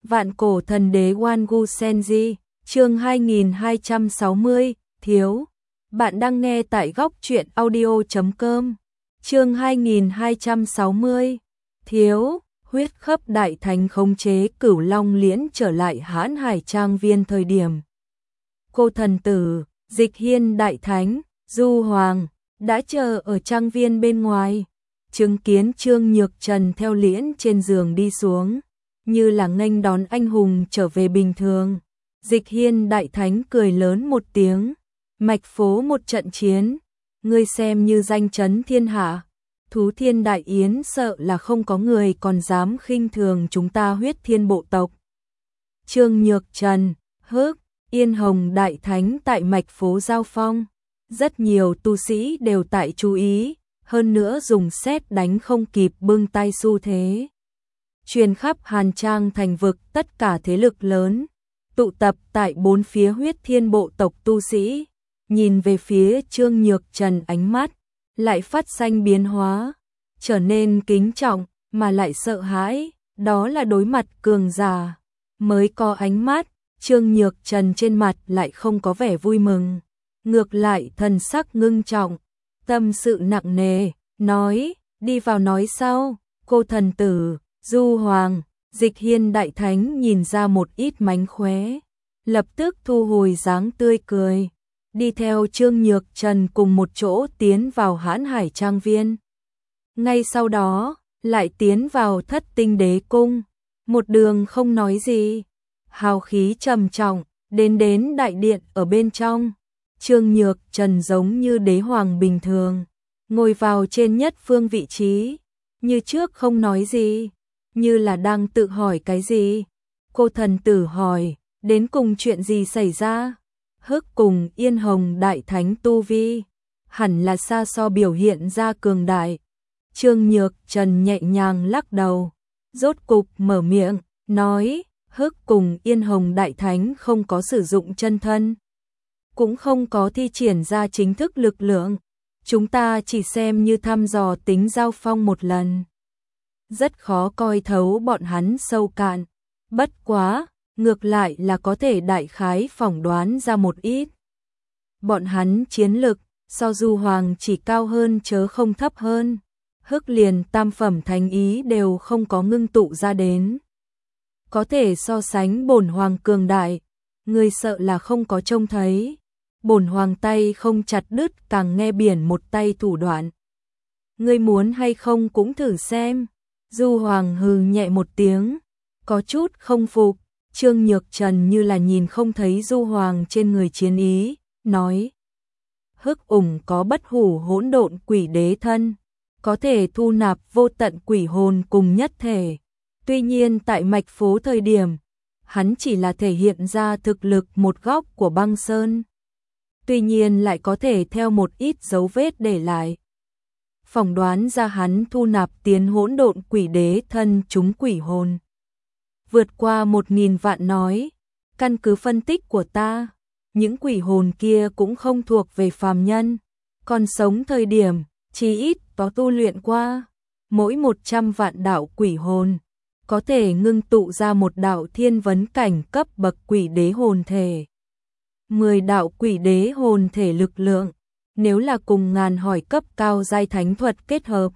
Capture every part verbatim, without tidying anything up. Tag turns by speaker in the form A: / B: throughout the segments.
A: Vạn cổ thần đế Wangu Senji, chương hai nghìn hai trăm sáu mươi, thiếu. Bạn đang nghe tại góc truyện audio chấm com. Chương hai nghìn hai trăm sáu mươi, thiếu. Huyết khắp đại thánh khống chế Cửu Long Liễn trở lại Hãn Hải Trang Viên thời điểm. Cô thần tử, Dịch Hiên đại thánh, Du Hoàng, đã chờ ở trang viên bên ngoài. Chứng kiến Trương Nhược Trần theo liễn trên giường đi xuống, như là nghênh đón anh hùng trở về bình thường. Dịch Hiên đại thánh cười lớn một tiếng, mạch phố một trận chiến, ngươi xem như danh chấn thiên hạ. Thú Thiên Đại Yến sợ là không có người còn dám khinh thường chúng ta Huyết Thiên bộ tộc. Trương Nhược Trần, Hức, Yên Hồng đại thánh tại mạch phố giao phong, rất nhiều tu sĩ đều tại chú ý, hơn nữa dùng sét đánh không kịp bưng tay xu thế. Truyền khắp Hàn Trang thành vực, tất cả thế lực lớn tụ tập tại bốn phía Huyết Thiên bộ tộc tu sĩ, nhìn về phía Trương Nhược Trần, ánh mắt lại phát sinh biến hóa, trở nên kính trọng mà lại sợ hãi, đó là đối mặt cường giả mới có ánh mắt. Trương Nhược Trần trên mặt lại không có vẻ vui mừng, ngược lại thần sắc ngưng trọng, tâm sự nặng nề, nói, đi vào nói sau. Cô thần tử, Du Hoàng, Dịch Hiên đại thánh nhìn ra một ít mánh khóe, lập tức thu hồi dáng tươi cười, đi theo Trương Nhược Trần cùng một chỗ tiến vào Hãn Hải Trang Viên. Ngay sau đó, lại tiến vào Thất Tinh Đế Cung, một đường không nói gì, hào khí trầm trọng, đến đến đại điện ở bên trong. Trương Nhược Trần giống như đế hoàng bình thường, ngồi vào trên nhất phương vị trí, như trước không nói gì, như là đang tự hỏi cái gì. Cô thần tử hỏi, đến cùng chuyện gì xảy ra? Hức cùng Yên Hồng đại thánh tu vi, hẳn là xa so biểu hiện ra cường đại. Trương Nhược Trần nhẹ nhàng lắc đầu, rốt cục mở miệng, nói, Hức cùng Yên Hồng đại thánh không có sử dụng chân thân, cũng không có thi triển ra chính thức lực lượng, chúng ta chỉ xem như thăm dò tính giao phong một lần. Rất khó coi thấu bọn hắn sâu cạn, bất quá, ngược lại là có thể đại khái phỏng đoán ra một ít. Bọn hắn chiến lực, so Du Hoàng chỉ cao hơn chớ không thấp hơn, Hức liền tam phẩm thánh ý đều không có ngưng tụ ra đến. Có thể so sánh bổn hoàng cường đại, người sợ là không có trông thấy. Bổn hoàng tay không chặt đứt càng nghe biển một tay thủ đoạn. Ngươi muốn hay không cũng thử xem. Du Hoàng hừ nhẹ một tiếng, có chút không phục. Trương Nhược Trần như là nhìn không thấy Du Hoàng trên người chiến ý, nói, Hức ủng có bất hủ hỗn độn quỷ đế thân, có thể thu nạp vô tận quỷ hồn cùng nhất thể. Tuy nhiên tại mạch phố thời điểm, hắn chỉ là thể hiện ra thực lực một góc của băng sơn. Tuy nhiên lại có thể theo một ít dấu vết để lại, phỏng đoán ra hắn thu nạp tiến hỗn độn quỷ đế thân chúng quỷ hồn vượt qua một nghìn vạn nói. Căn cứ phân tích của ta, những quỷ hồn kia cũng không thuộc về phàm nhân, còn sống thời điểm chỉ ít có tu luyện qua. Mỗi một trăm vạn đạo quỷ hồn có thể ngưng tụ ra một đạo thiên vấn cảnh cấp bậc quỷ đế hồn thể. Mười đạo quỷ đế hồn thể lực lượng, nếu là cùng ngàn hỏi cấp cao giai thánh thuật kết hợp,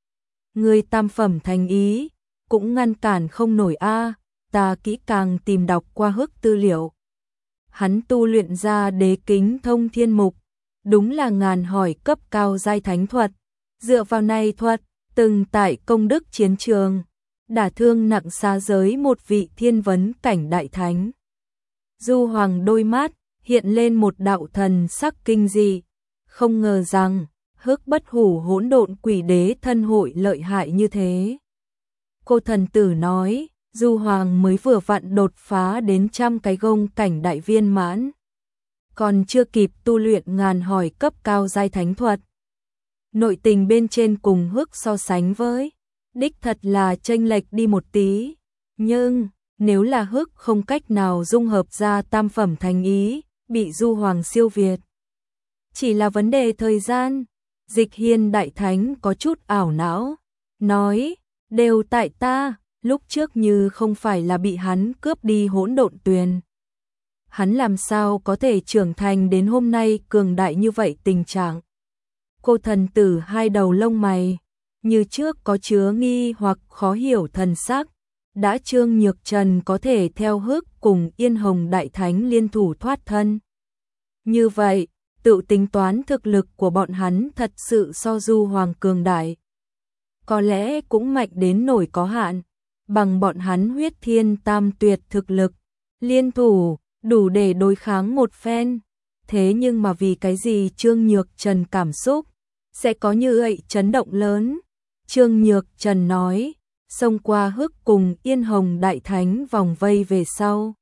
A: người tam phẩm thành ý cũng ngăn cản không nổi a. Ta kỹ càng tìm đọc qua Hức tư liệu, hắn tu luyện ra đế kính thông thiên mục, đúng là ngàn hỏi cấp cao giai thánh thuật. Dựa vào này thuật, từng tại công đức chiến trường đả thương nặng xa giới một vị thiên vấn cảnh đại thánh. Du Hoàng đôi mắt hiện lên một đạo thần sắc kinh dị, không ngờ rằng Hức bất hủ hỗn độn quỷ đế thân hội lợi hại như thế. Cô thần tử nói, Du Hoàng mới vừa vặn đột phá đến trăm cái gông cảnh đại viên mãn, còn chưa kịp tu luyện ngàn hỏi cấp cao giai thánh thuật. Nội tình bên trên cùng Hức so sánh với, đích thật là chênh lệch đi một tí, nhưng nếu là Hức không cách nào dung hợp ra tam phẩm thành ý, bị Du Hoàng siêu việt, chỉ là vấn đề thời gian. Dịch Hiên đại thánh có chút ảo não, nói, đều tại ta, lúc trước như không phải là bị hắn cướp đi hỗn độn tuyền. Hắn làm sao có thể trưởng thành đến hôm nay cường đại như vậy tình trạng. Cô thần tử hai đầu lông mày, như trước có chứa nghi hoặc khó hiểu thần sắc. Đã Trương Nhược Trần có thể theo hức cùng Yên Hồng Đại Thánh liên thủ thoát thân. Như vậy, tự tính toán thực lực của bọn hắn thật sự so Du Hoàng cường đại. Có lẽ cũng mạnh đến nổi có hạn, bằng bọn hắn huyết thiên tam tuyệt thực lực, liên thủ, đủ để đối kháng một phen. Thế nhưng mà vì cái gì Trương Nhược Trần cảm xúc sẽ có như vậy chấn động lớn? Trương Nhược Trần nói, xông qua hức cùng Yên Hồng Đại Thánh vòng vây về sau.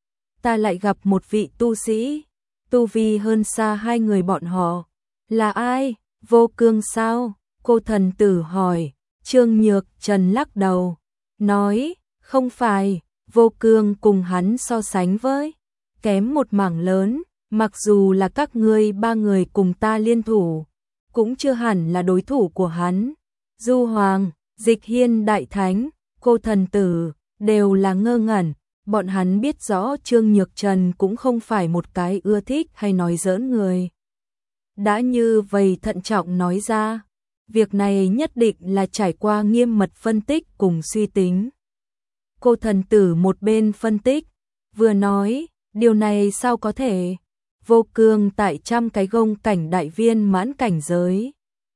A: Ta lại gặp một vị tu sĩ, tu vi hơn xa hai người bọn họ. Là ai? Vô Cương sao? Cô thần tử hỏi. Trương Nhược Trần lắc đầu, nói, không phải, Vô Cương cùng hắn so sánh với, kém một mảng lớn, mặc dù là các ngươi ba người cùng ta liên thủ, cũng chưa hẳn là đối thủ của hắn. Du Hoàng, Dịch Hiên Đại Thánh, cô thần tử, đều là ngơ ngẩn, bọn hắn biết rõ Trương Nhược Trần cũng không phải một cái ưa thích hay nói giỡn người. Đã như vậy thận trọng nói ra, việc này nhất định là trải qua nghiêm mật phân tích cùng suy tính. Cô thần tử một bên phân tích, vừa nói, điều này sao có thể? Vô Cương tại trăm cái gông cảnh đại viên mãn cảnh giới.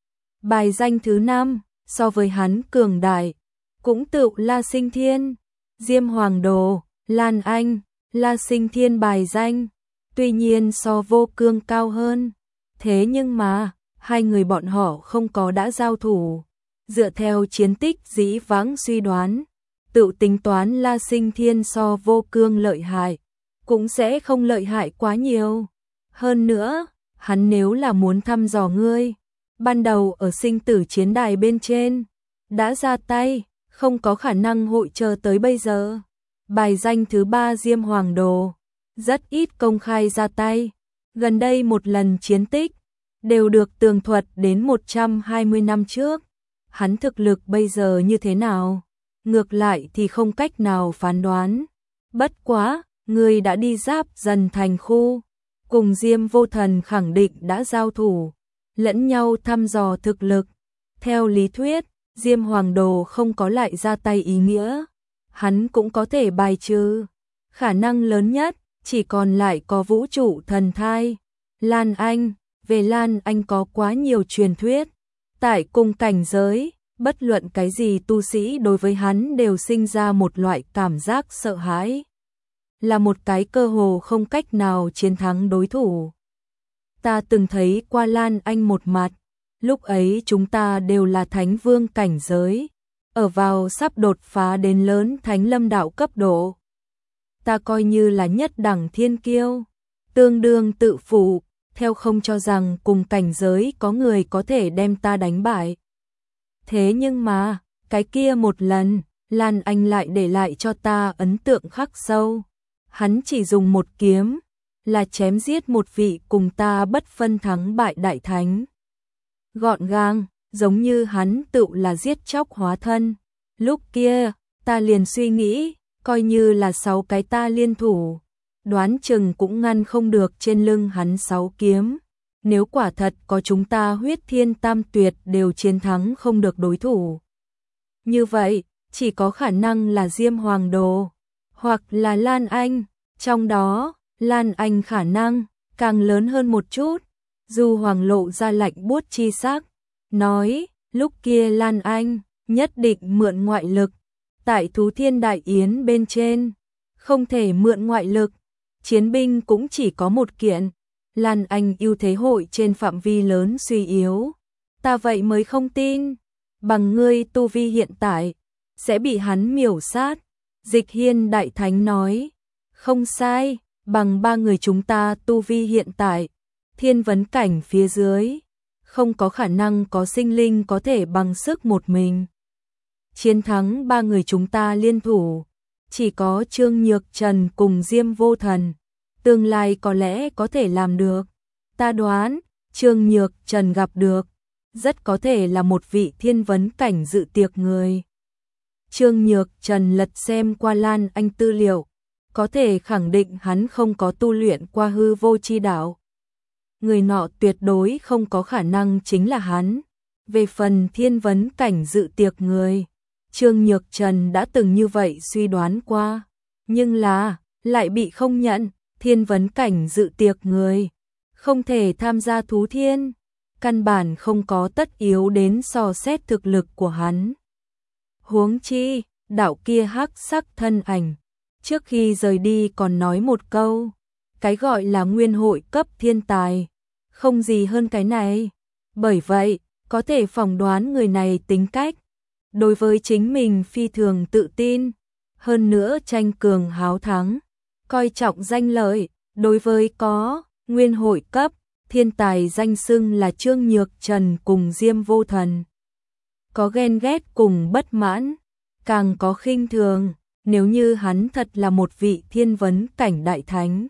A: Bài danh thứ năm, so với hắn cường đại, cũng tự La Sinh Thiên, Diêm Hoàng Đồ, Lan Anh, La Sinh Thiên bài danh, tuy nhiên so Vô Cương cao hơn. Thế nhưng mà, hai người bọn họ không có đã giao thủ. Dựa theo chiến tích dĩ vãng suy đoán, tự tính toán La Sinh Thiên so Vô Cương lợi hại, cũng sẽ không lợi hại quá nhiều. Hơn nữa, hắn nếu là muốn thăm dò ngươi, ban đầu ở sinh tử chiến đài bên trên, đã ra tay, không có khả năng hội chờ tới bây giờ. Bài danh thứ ba Diêm Hoàng Đồ, rất ít công khai ra tay, gần đây một lần chiến tích, đều được tường thuật đến một trăm hai mươi năm trước. Hắn thực lực bây giờ như thế nào? Ngược lại thì không cách nào phán đoán. Bất quá, người đã đi giáp dần thành khu, cùng Diêm Vô Thần khẳng định đã giao thủ, lẫn nhau thăm dò thực lực. Theo lý thuyết, Diêm Hoàng Đồ không có lại ra tay ý nghĩa, hắn cũng có thể bài trừ. Khả năng lớn nhất, chỉ còn lại có vũ trụ thần thai. Lan Anh, về Lan Anh có quá nhiều truyền thuyết. Tại cùng cảnh giới, bất luận cái gì tu sĩ đối với hắn đều sinh ra một loại cảm giác sợ hãi. Là một cái cơ hồ không cách nào chiến thắng đối thủ. Ta từng thấy qua Lan Anh một mặt, lúc ấy chúng ta đều là thánh vương cảnh giới, ở vào sắp đột phá đến lớn thánh lâm đạo cấp độ. Ta coi như là nhất đẳng thiên kiêu, tương đương tự phụ, theo không cho rằng cùng cảnh giới có người có thể đem ta đánh bại. Thế nhưng mà, cái kia một lần, Lan Anh lại để lại cho ta ấn tượng khắc sâu. Hắn chỉ dùng một kiếm, là chém giết một vị cùng ta bất phân thắng bại đại thánh. Gọn gàng, giống như hắn tự là giết chóc hóa thân. Lúc kia, ta liền suy nghĩ, coi như là sáu cái ta liên thủ, đoán chừng cũng ngăn không được trên lưng hắn sáu kiếm. Nếu quả thật có chúng ta huyết thiên tam tuyệt đều chiến thắng không được đối thủ. Như vậy, chỉ có khả năng là Diêm Hoàng Đồ, hoặc là Lan Anh, trong đó, Lan Anh khả năng càng lớn hơn một chút. Du Hoàng lộ ra lạnh buốt chi sắc, nói, lúc kia Lan Anh nhất định mượn ngoại lực, tại Thú Thiên Đại Yến bên trên, không thể mượn ngoại lực, chiến binh cũng chỉ có một kiện, Lan Anh ưu thế hội trên phạm vi lớn suy yếu. Ta vậy mới không tin, bằng ngươi tu vi hiện tại, sẽ bị hắn miểu sát. Dịch Hiên Đại Thánh nói, không sai, bằng ba người chúng ta tu vi hiện tại, thiên vấn cảnh phía dưới, không có khả năng có sinh linh có thể bằng sức một mình chiến thắng ba người chúng ta liên thủ. Chỉ có Trương Nhược Trần cùng Diêm Vô Thần, tương lai có lẽ có thể làm được. Ta đoán, Trương Nhược Trần gặp được, rất có thể là một vị thiên vấn cảnh dự tiệc người. Trương Nhược Trần lật xem qua Lan Anh tư liệu, có thể khẳng định hắn không có tu luyện qua hư vô chi đạo. Người nọ tuyệt đối không có khả năng chính là hắn. Về phần thiên vấn cảnh dự tiệc người, Trương Nhược Trần đã từng như vậy suy đoán qua, nhưng là lại bị không nhận. Thiên vấn cảnh dự tiệc người không thể tham gia thú thiên, căn bản không có tất yếu đến so xét thực lực của hắn. Huống chi, đạo kia hắc sắc thân ảnh, trước khi rời đi còn nói một câu, cái gọi là nguyên hội cấp thiên tài, không gì hơn cái này. Bởi vậy, có thể phỏng đoán người này tính cách, đối với chính mình phi thường tự tin, hơn nữa tranh cường háo thắng, coi trọng danh lợi. Đối với có nguyên hội cấp thiên tài danh xưng là Trương Nhược Trần cùng Diêm Vô Thần, có ghen ghét cùng bất mãn, càng có khinh thường. Nếu như hắn thật là một vị thiên vấn cảnh đại thánh,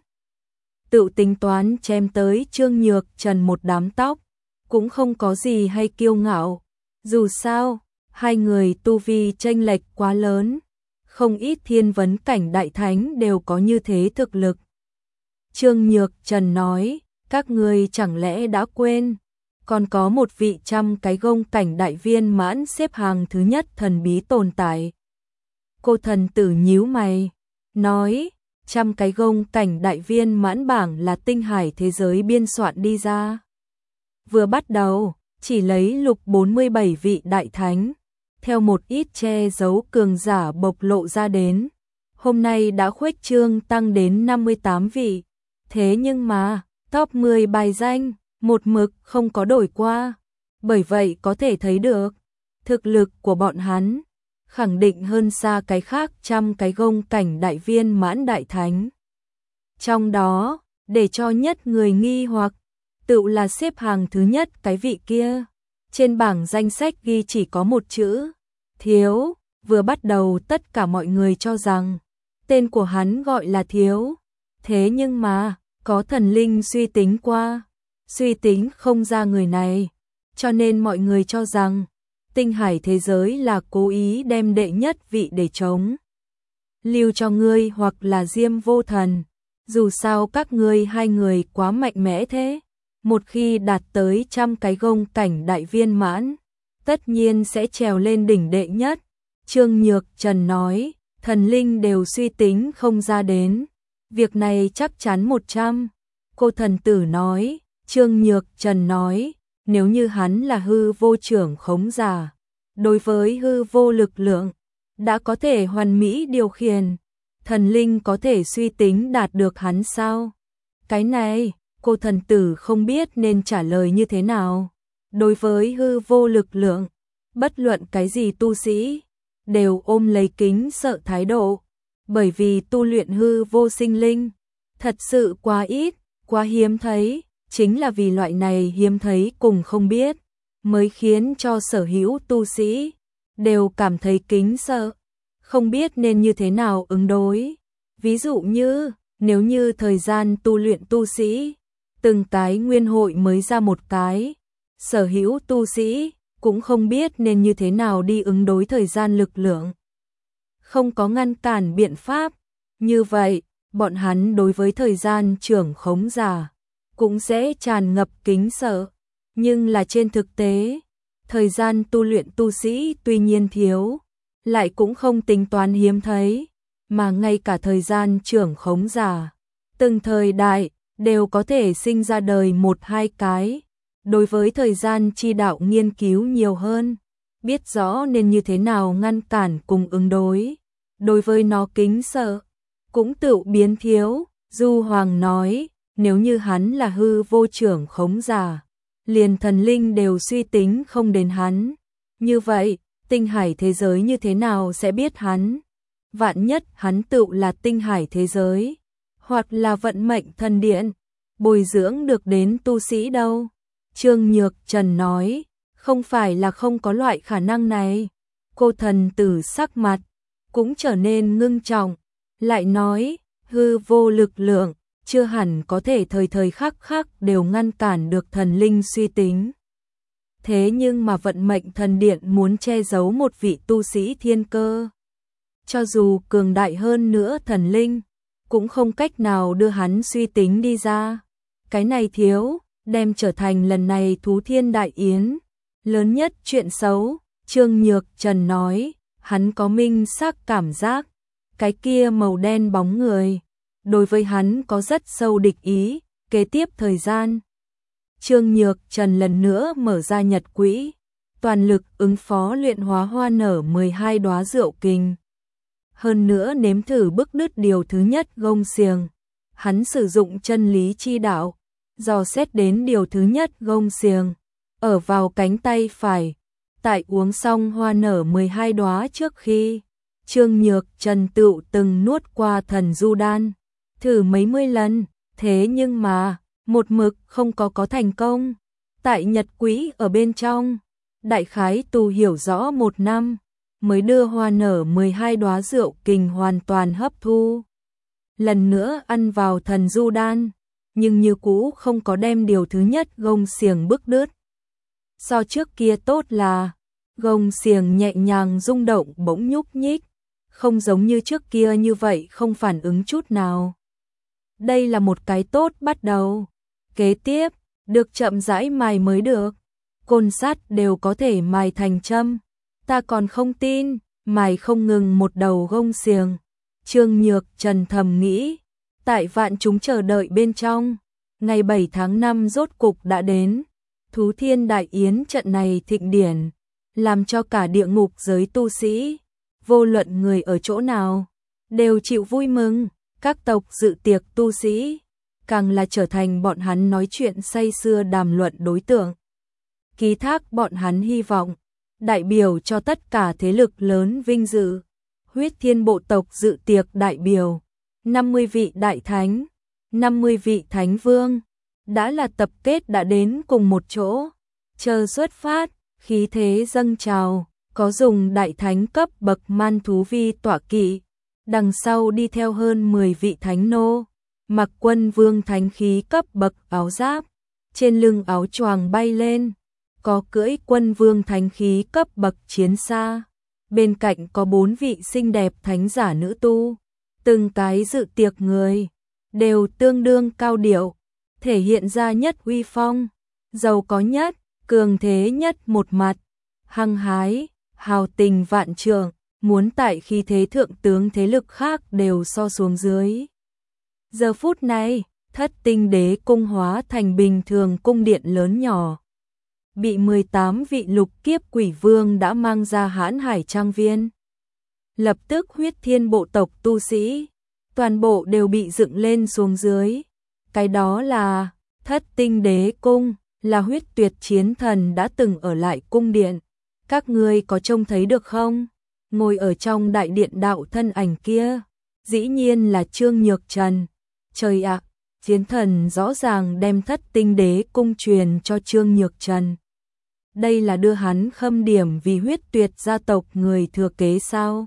A: tự tính toán chém tới Trương Nhược Trần một đám tóc, cũng không có gì hay kiêu ngạo. Dù sao, hai người tu vi chênh lệch quá lớn, không ít thiên vấn cảnh đại thánh đều có như thế thực lực. Trương Nhược Trần nói, các ngươi chẳng lẽ đã quên, còn có một vị trăm cái gông cảnh đại viên mãn xếp hàng thứ nhất thần bí tồn tại. Cô thần tử nhíu mày, nói, trăm cái gông cảnh đại viên mãn bảng là tinh hải thế giới biên soạn đi ra. Vừa bắt đầu, chỉ lấy lục bốn mươi bảy vị đại thánh, theo một ít che giấu cường giả bộc lộ ra đến. Hôm nay đã khuếch trương tăng đến năm mươi tám vị. Thế nhưng mà, top mười bài danh, một mực không có đổi qua. Bởi vậy có thể thấy được, thực lực của bọn hắn, khẳng định hơn xa cái khác trăm cái gông cảnh đại viên mãn đại thánh. Trong đó, để cho nhất người nghi hoặc, tự là xếp hàng thứ nhất cái vị kia. Trên bảng danh sách ghi chỉ có một chữ, Thiếu. Vừa bắt đầu tất cả mọi người cho rằng, tên của hắn gọi là Thiếu. Thế nhưng mà, có thần linh suy tính qua, suy tính không ra người này, cho nên mọi người cho rằng, tinh hải thế giới là cố ý đem đệ nhất vị để chống lưu cho ngươi hoặc là Diêm Vô Thần. Dù sao các ngươi hai người quá mạnh mẽ thế, một khi đạt tới trăm cái gông cảnh đại viên mãn, tất nhiên sẽ trèo lên đỉnh đệ nhất. Trương Nhược Trần nói, thần linh đều suy tính không ra đến, việc này chắc chắn một trăm. Cô thần tử nói, Trương Nhược Trần nói, nếu như hắn là hư vô trưởng khống giả, đối với hư vô lực lượng, đã có thể hoàn mỹ điều khiển, thần linh có thể suy tính đạt được hắn sao? Cái này, cô thần tử không biết nên trả lời như thế nào. Đối với hư vô lực lượng, bất luận cái gì tu sĩ, đều ôm lấy kính sợ thái độ, bởi vì tu luyện hư vô sinh linh, thật sự quá ít, quá hiếm thấy, chính là vì loại này hiếm thấy cùng không biết, mới khiến cho sở hữu tu sĩ, đều cảm thấy kính sợ, không biết nên như thế nào ứng đối. Ví dụ như, nếu như thời gian tu luyện tu sĩ, từng cái nguyên hội mới ra một cái, sở hữu tu sĩ, cũng không biết nên như thế nào đi ứng đối thời gian lực lượng. Không có ngăn cản biện pháp, như vậy, bọn hắn đối với thời gian trưởng khống giả, cũng sẽ tràn ngập kính sợ. Nhưng là trên thực tế, thời gian tu luyện tu sĩ tuy nhiên thiếu, lại cũng không tính toán hiếm thấy, mà ngay cả thời gian trưởng khống giả, từng thời đại, đều có thể sinh ra đời một hai cái. Đối với thời gian chi đạo nghiên cứu nhiều hơn, biết rõ nên như thế nào ngăn cản cùng ứng đối, đối với nó kính sợ, cũng tự biến thiếu. Du Hoàng nói, nếu như hắn là hư vô trưởng khống giả, liền thần linh đều suy tính không đến hắn, như vậy, tinh hải thế giới như thế nào sẽ biết hắn? Vạn nhất hắn tự là tinh hải thế giới, hoặc là vận mệnh thần điện, bồi dưỡng được đến tu sĩ đâu? Trương Nhược Trần nói, không phải là không có loại khả năng này. Cô thần tử sắc mặt cũng trở nên ngưng trọng, lại nói, hư vô lực lượng, chưa hẳn có thể thời thời khắc khắc đều ngăn cản được thần linh suy tính. thế nhưng mà vận mệnh thần điện muốn che giấu một vị tu sĩ thiên cơ. Cho dù cường đại hơn nữa thần linh, cũng không cách nào đưa hắn suy tính đi ra. Cái này thiếu, đem trở thành lần này Thú Thiên Đại Yến lớn nhất chuyện xấu. Trương Nhược Trần nói, hắn có minh xác cảm giác, cái kia màu đen bóng người, đối với hắn có rất sâu địch ý. Kế tiếp thời gian, Trương Nhược Trần lần nữa mở ra nhật quỹ, toàn lực ứng phó luyện hóa hoa nở mười hai đóa rượu kình. Hơn nữa nếm thử bức đứt điều thứ nhất gông xiềng. Hắn sử dụng chân lý chi đạo, dò xét đến điều thứ nhất gông xiềng, ở vào cánh tay phải. Tại uống xong hoa nở mười hai đóa trước khi, Trương Nhược Trần tựu từng nuốt qua thần du đan, thử mấy mươi lần, thế nhưng mà, một mực không có có thành công. Tại nhật quỹ ở bên trong, đại khái tu hiểu rõ một năm, mới đưa hoa nở mười hai đóa rượu kình hoàn toàn hấp thu. Lần nữa ăn vào thần du đan, nhưng như cũ không có đem điều thứ nhất gông xiềng bức đứt. So trước kia tốt là, gông xiềng nhẹ nhàng rung động bỗng nhúc nhích, không giống như trước kia như vậy không phản ứng chút nào. Đây là một cái tốt bắt đầu. Kế tiếp, được chậm rãi mài mới được. Côn sắt đều có thể mài thành châm. Ta còn không tin, mài không ngừng một đầu gông xiềng. Trương Nhược Trần thầm nghĩ, tại vạn chúng chờ đợi bên trong, ngày bảy tháng năm rốt cục đã đến. Thú Thiên Đại Yến trận này thịnh điển, làm cho cả địa ngục giới tu sĩ, vô luận người ở chỗ nào, đều chịu vui mừng. Các tộc dự tiệc tu sĩ, càng là trở thành bọn hắn nói chuyện say sưa đàm luận đối tượng. Ký thác bọn hắn hy vọng, đại biểu cho tất cả thế lực lớn vinh dự. Huyết Thiên bộ tộc dự tiệc đại biểu, năm mươi vị đại thánh, năm mươi vị thánh vương, đã là tập kết đã đến cùng một chỗ. Chờ xuất phát, khí thế dâng trào, có dùng đại thánh cấp bậc man thú vi tọa kỵ. Đằng sau đi theo hơn mười vị thánh nô, mặc quân vương thánh khí cấp bậc áo giáp, trên lưng áo choàng bay lên, có cưỡi quân vương thánh khí cấp bậc chiến xa, bên cạnh có bốn vị xinh đẹp thánh giả nữ tu, từng cái dự tiệc người, đều tương đương cao điệu, thể hiện ra nhất uy phong, giàu có nhất, cường thế nhất một mặt, hăng hái, hào tình vạn trượng. Muốn tại khi thế thượng tướng thế lực khác đều so xuống dưới. Giờ phút này, Thất Tinh Đế cung hóa thành bình thường cung điện lớn nhỏ. Bị mười tám vị lục kiếp quỷ vương đã mang ra Hãn Hải Trang Viên. Lập tức Huyết Thiên bộ tộc tu sĩ, toàn bộ đều bị dựng lên xuống dưới. Cái đó là Thất Tinh Đế cung, là huyết tuyệt chiến thần đã từng ở lại cung điện. Các ngươi có trông thấy được không? Ngồi ở trong đại điện đạo thân ảnh kia, dĩ nhiên là Trương Nhược Trần. Trời ạ, chiến thần rõ ràng đem Thất Tinh Đế cung truyền cho Trương Nhược Trần. Đây là đưa hắn khâm điểm vì huyết tuyệt gia tộc người thừa kế sao?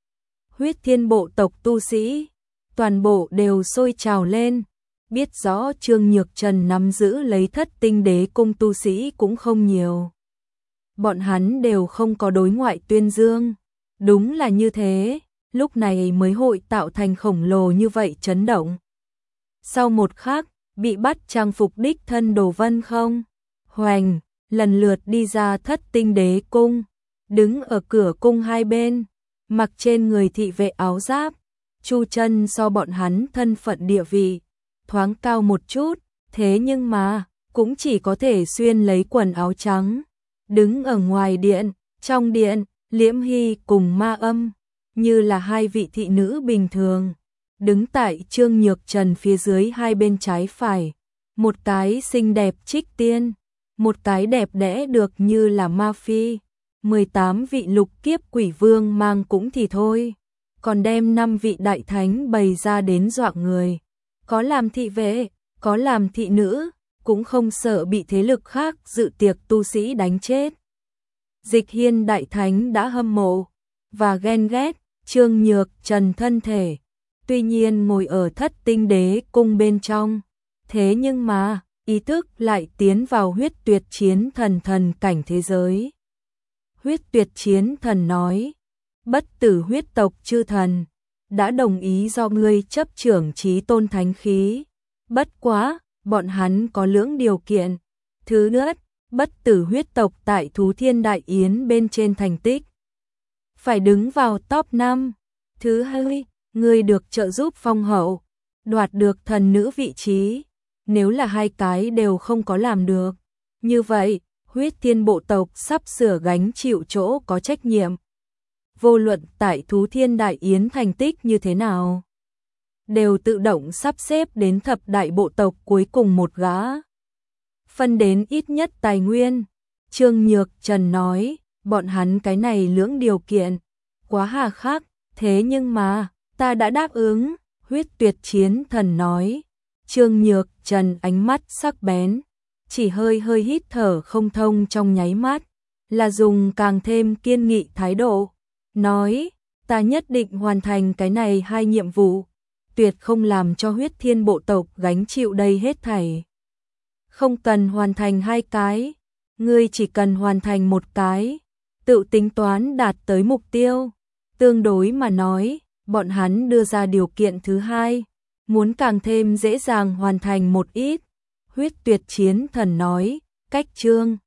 A: Huyết Thiên bộ tộc tu sĩ, toàn bộ đều sôi trào lên, biết rõ Trương Nhược Trần nắm giữ lấy Thất Tinh Đế cung tu sĩ cũng không nhiều. Bọn hắn đều không có đối ngoại tuyên dương. Đúng là như thế, lúc này mới hội tạo thành khổng lồ như vậy chấn động. Sau một khắc, bị bắt trang phục đích thân Đồ Vân không? Hoành, lần lượt đi ra Thất Tinh Đế cung, đứng ở cửa cung hai bên, mặc trên người thị vệ áo giáp, Chu Chân so bọn hắn thân phận địa vị, thoáng cao một chút, thế nhưng mà, cũng chỉ có thể xuyên lấy quần áo trắng, đứng ở ngoài điện, trong điện. Liễm Hy cùng Ma Âm, như là hai vị thị nữ bình thường, đứng tại Trương Nhược Trần phía dưới hai bên trái phải, một cái xinh đẹp trích tiên, một cái đẹp đẽ được như là ma phi, mười tám vị lục kiếp quỷ vương mang cũng thì thôi, còn đem năm vị đại thánh bày ra đến dọa người, có làm thị vệ, có làm thị nữ, cũng không sợ bị thế lực khác dự tiệc tu sĩ đánh chết. Dịch Hiên đại thánh đã hâm mộ và ghen ghét Trương Nhược Trần thân thể, tuy nhiên ngồi ở Thất Tinh Đế cung bên trong, thế nhưng mà ý thức lại tiến vào huyết tuyệt chiến thần thần cảnh thế giới. Huyết tuyệt chiến thần nói, bất tử huyết tộc chư thần, đã đồng ý do ngươi chấp trưởng chí tôn thánh khí. Bất quá, bọn hắn có lưỡng điều kiện. Thứ nhất, bất tử huyết tộc tại Thú Thiên Đại Yến bên trên thành tích phải đứng vào top năm. Thứ hai, ngươi được trợ giúp phong hậu, đoạt được thần nữ vị trí. Nếu là hai cái đều không có làm được, như vậy, huyết thiên bộ tộc sắp sửa gánh chịu chỗ có trách nhiệm. Vô luận tại Thú Thiên Đại Yến thành tích như thế nào, đều tự động sắp xếp đến thập đại bộ tộc cuối cùng một gã. Phân đến ít nhất tài nguyên. Trương Nhược Trần nói, bọn hắn cái này lưỡng điều kiện, quá hà khắc, thế nhưng mà, ta đã đáp ứng, huyết tuyệt chiến thần nói. Trương Nhược Trần ánh mắt sắc bén, chỉ hơi hơi hít thở không thông trong nháy mắt, là dùng càng thêm kiên nghị thái độ, nói, ta nhất định hoàn thành cái này hai nhiệm vụ, tuyệt không làm cho huyết thiên bộ tộc gánh chịu đây hết thảy. Không cần hoàn thành hai cái, ngươi chỉ cần hoàn thành một cái, tự tính toán đạt tới mục tiêu. Tương đối mà nói, bọn hắn đưa ra điều kiện thứ hai, muốn càng thêm dễ dàng hoàn thành một ít. Huyết tuyệt chiến thần nói, cách Trương